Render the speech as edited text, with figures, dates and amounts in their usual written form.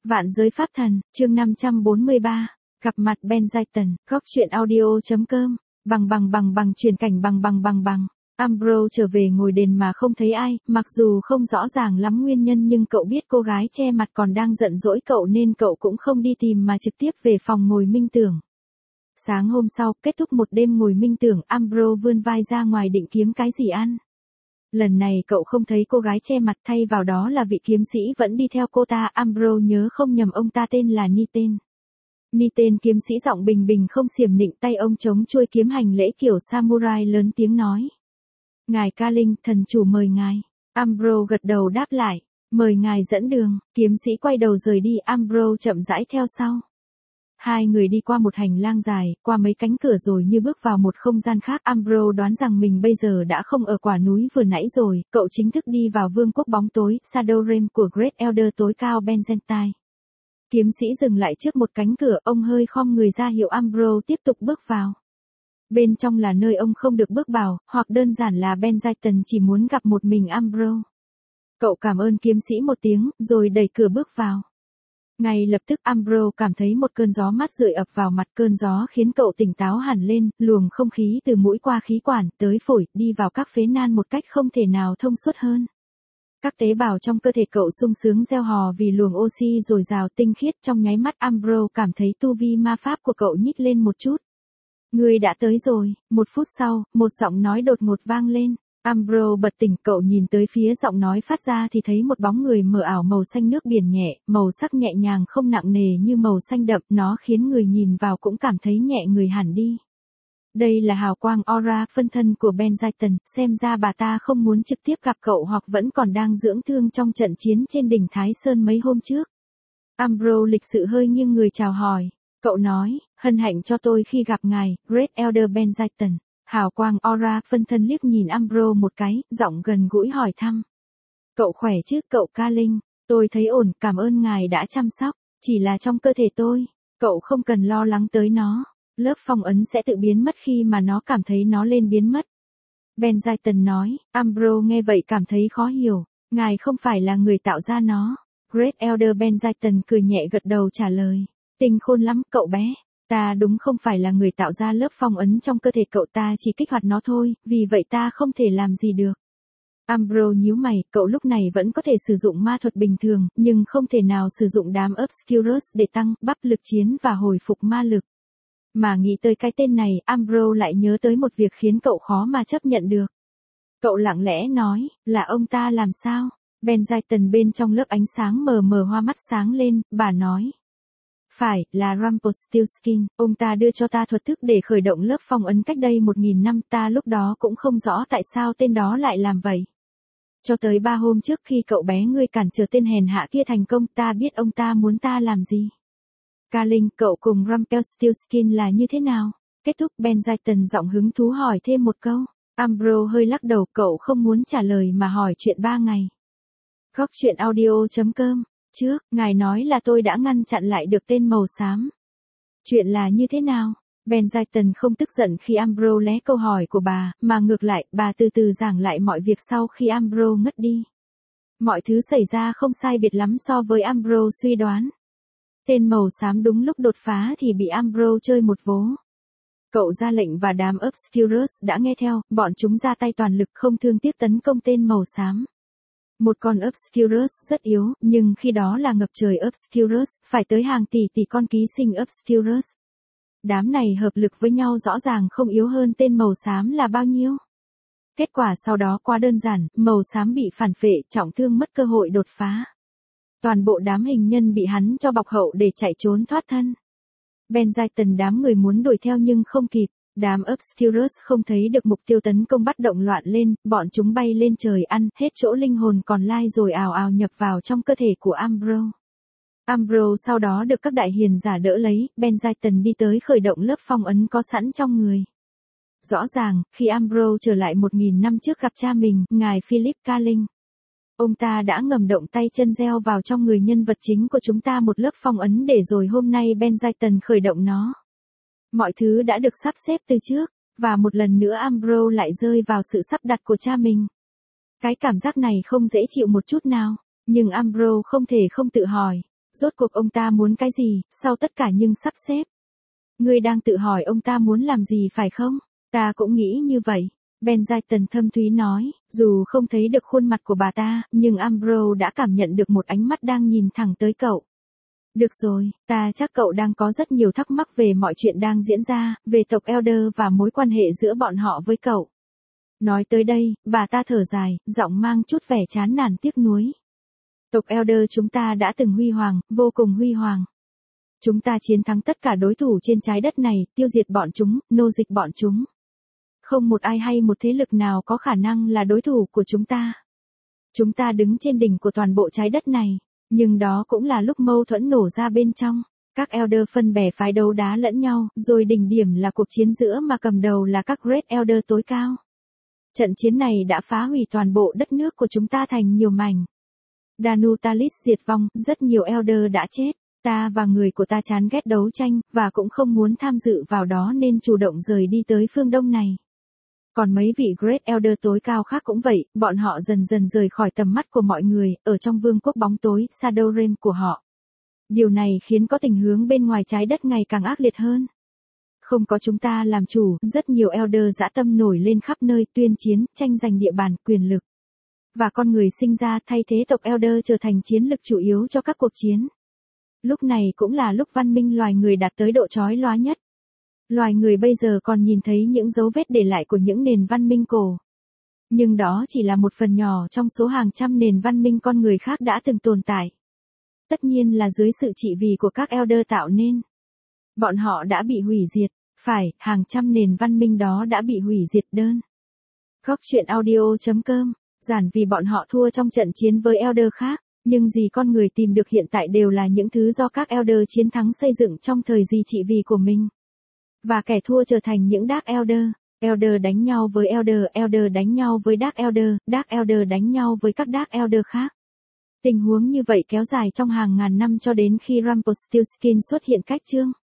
Vạn giới pháp thần, chương 543, gặp mặt Benjamin, góc chuyện audio.com, bằng truyền cảnh bằng. Ambrose trở về ngồi đền mà không thấy ai, mặc dù không rõ ràng lắm nguyên nhân nhưng cậu biết cô gái che mặt còn đang giận dỗi cậu nên cậu cũng không đi tìm mà trực tiếp về phòng ngồi minh tưởng. Sáng hôm sau, kết thúc một đêm ngồi minh tưởng, Ambrose vươn vai ra ngoài định kiếm cái gì ăn. Lần này cậu không thấy cô gái che mặt, thay vào đó là vị kiếm sĩ vẫn đi theo cô ta. Ambrose nhớ không nhầm ông ta tên là Niten. Niten kiếm sĩ giọng bình bình không xiểm nịnh, tay ông chống chuôi kiếm hành lễ kiểu samurai, lớn tiếng nói: "Ngài Ca Linh, thần chủ mời ngài." Ambrose gật đầu đáp lại: "Mời ngài dẫn đường." Kiếm sĩ quay đầu rời đi, Ambrose chậm rãi theo sau. Hai người đi qua một hành lang dài, qua mấy cánh cửa rồi như bước vào một không gian khác. Ambrose đoán rằng mình bây giờ đã không ở quả núi vừa nãy rồi, cậu chính thức đi vào vương quốc bóng tối, Shadow Realm của Great Elder tối cao Benjamin. Kiếm sĩ dừng lại trước một cánh cửa, ông hơi khom người ra hiệu Ambrose tiếp tục bước vào. Bên trong là nơi ông không được bước vào, hoặc đơn giản là Benjamin chỉ muốn gặp một mình Ambrose. Cậu cảm ơn kiếm sĩ một tiếng, rồi đẩy cửa bước vào. Ngay lập tức Ambrose cảm thấy một cơn gió mát rượi ập vào mặt, cơn gió khiến cậu tỉnh táo hẳn lên, luồng không khí từ mũi qua khí quản, tới phổi, đi vào các phế nan một cách không thể nào thông suốt hơn. Các tế bào trong cơ thể cậu sung sướng reo hò vì luồng oxy dồi dào tinh khiết. Trong nháy mắt Ambrose cảm thấy tu vi ma pháp của cậu nhích lên một chút. "Ngươi đã tới rồi." Một phút sau, một giọng nói đột ngột vang lên. Ambrose bật tỉnh, cậu nhìn tới phía giọng nói phát ra thì thấy một bóng người mờ ảo màu xanh nước biển nhẹ, màu sắc nhẹ nhàng không nặng nề như màu xanh đậm, nó khiến người nhìn vào cũng cảm thấy nhẹ người hẳn đi. Đây là hào quang aura phân thân của Benjamin, xem ra bà ta không muốn trực tiếp gặp cậu hoặc vẫn còn đang dưỡng thương trong trận chiến trên đỉnh Thái Sơn mấy hôm trước. Ambrose lịch sự hơi nghiêng người chào hỏi. Cậu nói: "Hân hạnh cho tôi khi gặp ngài, Great Elder Benjamin." Hào quang aura phân thân liếc nhìn Ambrose một cái, giọng gần gũi hỏi thăm: "Cậu khỏe chứ, cậu Ca Linh?" "Tôi thấy ổn, cảm ơn ngài đã chăm sóc. Chỉ là trong cơ thể tôi. Cậu không cần lo lắng tới nó. Lớp phong ấn sẽ tự biến mất khi mà nó cảm thấy nó lên biến mất." Benjamin nói. Ambrose nghe vậy cảm thấy khó hiểu. "Ngài không phải là người tạo ra nó." Great Elder Benjamin cười nhẹ gật đầu trả lời: "Tinh khôn lắm, cậu bé. Ta đúng không phải là người tạo ra lớp phong ấn trong cơ thể cậu, ta chỉ kích hoạt nó thôi, vì vậy ta không thể làm gì được." Ambrose nhíu mày, cậu lúc này vẫn có thể sử dụng ma thuật bình thường, nhưng không thể nào sử dụng đám Obscurus để tăng, bắp lực chiến và hồi phục ma lực. Mà nghĩ tới cái tên này, Ambrose lại nhớ tới một việc khiến cậu khó mà chấp nhận được. Cậu lặng lẽ nói: "Là ông ta làm sao?" Benjamin bên trong lớp ánh sáng mờ mờ hoa mắt sáng lên, bà nói: "Phải, là Rumpelstiltskin, ông ta đưa cho ta thuật thức để khởi động lớp phong ấn cách đây 1000 năm, ta lúc đó cũng không rõ tại sao tên đó lại làm vậy. Cho tới 3 hôm trước khi cậu bé ngươi cản trở tên hèn hạ kia thành công, ta biết ông ta muốn ta làm gì." "Ca Linh, cậu cùng Rumpelstiltskin là như thế nào?" Kết thúc, Benjamin giọng hứng thú hỏi thêm một câu. Ambrose hơi lắc đầu, cậu không muốn trả lời mà hỏi chuyện 3 ngày. Góc chuyện audio.com. Trước, ngài nói là tôi đã ngăn chặn lại được tên màu xám. Chuyện là như thế nào? Benjamin không tức giận khi Ambrose lé câu hỏi của bà, mà ngược lại, bà từ từ giảng lại mọi việc sau khi Ambrose ngất đi. Mọi thứ xảy ra không sai biệt lắm so với Ambrose suy đoán. Tên màu xám đúng lúc đột phá thì bị Ambrose chơi một vố. Cậu ra lệnh và đám Obscurus đã nghe theo, bọn chúng ra tay toàn lực không thương tiếc tấn công tên màu xám. Một con Obscurus rất yếu, nhưng khi đó là ngập trời Obscurus, phải tới hàng tỷ tỷ con ký sinh Obscurus. Đám này hợp lực với nhau rõ ràng không yếu hơn tên màu xám là bao nhiêu. Kết quả sau đó quá đơn giản, màu xám bị phản phệ, trọng thương, mất cơ hội đột phá. Toàn bộ đám hình nhân bị hắn cho bọc hậu để chạy trốn thoát thân. Benjamin đám người muốn đuổi theo nhưng không kịp. Đám Obscurus không thấy được mục tiêu tấn công bắt động loạn lên, bọn chúng bay lên trời ăn hết chỗ linh hồn còn lại rồi ào ào nhập vào trong cơ thể của Ambrose. Ambrose sau đó được các đại hiền giả đỡ lấy, Benjamin đi tới khởi động lớp phong ấn có sẵn trong người. Rõ ràng, khi Ambrose trở lại 1000 năm trước gặp cha mình, ngài Philip Ca Linh, ông ta đã ngầm động tay chân gieo vào trong người nhân vật chính của chúng ta một lớp phong ấn để rồi hôm nay Benjamin khởi động nó. Mọi thứ đã được sắp xếp từ trước, và một lần nữa Ambrose lại rơi vào sự sắp đặt của cha mình. Cái cảm giác này không dễ chịu một chút nào, nhưng Ambrose không thể không tự hỏi, Rốt cuộc ông ta muốn cái gì, sau tất cả nhưng sắp xếp. Ngươi đang tự hỏi ông ta muốn làm gì phải không? Ta cũng nghĩ như vậy. Benjamin thâm thúy nói, dù không thấy được khuôn mặt của bà ta, nhưng Ambrose đã cảm nhận được một ánh mắt đang nhìn thẳng tới cậu. Được rồi, ta chắc cậu đang có rất nhiều thắc mắc về mọi chuyện đang diễn ra, về tộc Elder và mối quan hệ giữa bọn họ với cậu. Nói tới đây, bà ta thở dài, giọng mang chút vẻ chán nản tiếc nuối. Tộc Elder chúng ta đã từng huy hoàng, vô cùng huy hoàng. Chúng ta chiến thắng tất cả đối thủ trên trái đất này, tiêu diệt bọn chúng, nô dịch bọn chúng. Không một ai hay một thế lực nào có khả năng là đối thủ của chúng ta. Chúng ta đứng trên đỉnh của toàn bộ trái đất này, nhưng đó cũng là lúc mâu thuẫn nổ ra bên trong. Các Elder phân bè phái đấu đá lẫn nhau, rồi đỉnh điểm là cuộc chiến giữa mà cầm đầu là các Great Elder tối cao. Trận chiến này đã phá hủy toàn bộ đất nước của chúng ta thành nhiều mảnh. Danutalis diệt vong, rất nhiều Elder đã chết. Ta và người của ta chán ghét đấu tranh, và cũng không muốn tham dự vào đó nên chủ động rời đi tới phương Đông này. Còn mấy vị Great Elder tối cao khác cũng vậy, bọn họ dần dần rời khỏi tầm mắt của mọi người, ở trong vương quốc bóng tối, Shadow Realm của họ. Điều này khiến có tình hướng bên ngoài trái đất ngày càng ác liệt hơn. Không có chúng ta làm chủ, rất nhiều Elder dã tâm nổi lên khắp nơi, tuyên chiến, tranh giành địa bàn, quyền lực. Và con người sinh ra thay thế tộc Elder trở thành chiến lực chủ yếu cho các cuộc chiến. Lúc này cũng là lúc văn minh loài người đạt tới độ chói lóa nhất. Loài người bây giờ còn nhìn thấy những dấu vết để lại của những nền văn minh cổ. Nhưng đó chỉ là một phần nhỏ trong số hàng trăm nền văn minh con người khác đã từng tồn tại. Tất nhiên là dưới sự trị vì của các Elder tạo nên. Bọn họ đã bị hủy diệt, phải, hàng trăm nền văn minh đó đã bị hủy diệt đơn. Góc truyện audio.com, giản vì bọn họ thua trong trận chiến với Elder khác. Nhưng gì con người tìm được hiện tại đều là những thứ do các Elder chiến thắng xây dựng trong thời gì trị vì của mình. Và kẻ thua trở thành những Dark Elder. Elder đánh nhau với Elder, Elder đánh nhau với Dark Elder đánh nhau với các Dark Elder khác. Tình huống như vậy kéo dài trong hàng ngàn năm cho đến khi Rumpelstiltskin xuất hiện cách chương.